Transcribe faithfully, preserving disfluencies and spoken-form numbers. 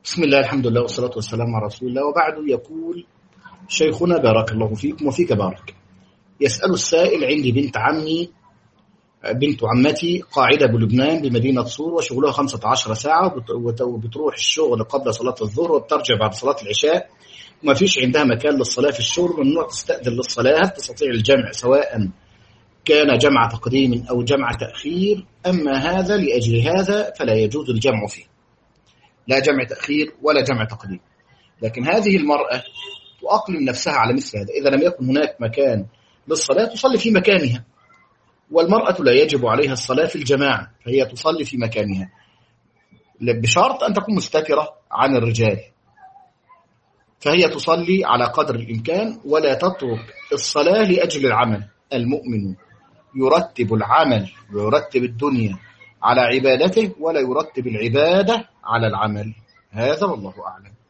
بسم الله، الحمد لله، والصلاة والسلام على رسول الله، وبعد. يقول شيخنا بارك الله فيكم وفيك بارك، يسأل السائل: عندي بنت عمي بنت عمتي قاعدة بلبنان بمدينة صور، وشغلها خمسة عشر ساعة، وبتروح الشغل قبل صلاة الظهر وبترجع بعد صلاة العشاء، وما فيش عندها مكان للصلاة في الشغل، ممنوع تستأذن للصلاة. هل تستطيع الجمع سواء كان جمع تقديم أو جمع تأخير؟ أما هذا لأجل هذا فلا يجوز الجمع فيه، لا جمع تأخير ولا جمع تقديم. لكن هذه المرأة تؤقلم نفسها على مثل هذا. إذا لم يكن هناك مكان للصلاة تصلي في مكانها، والمرأة لا يجب عليها الصلاة في الجماعة، فهي تصلي في مكانها بشرط أن تكون مستترة عن الرجال، فهي تصلي على قدر الإمكان ولا تترك الصلاة لأجل العمل. المؤمن يرتب العمل ويرتب الدنيا على عبادته، ولا يرتب العبادة على العمل. هذا والله أعلم.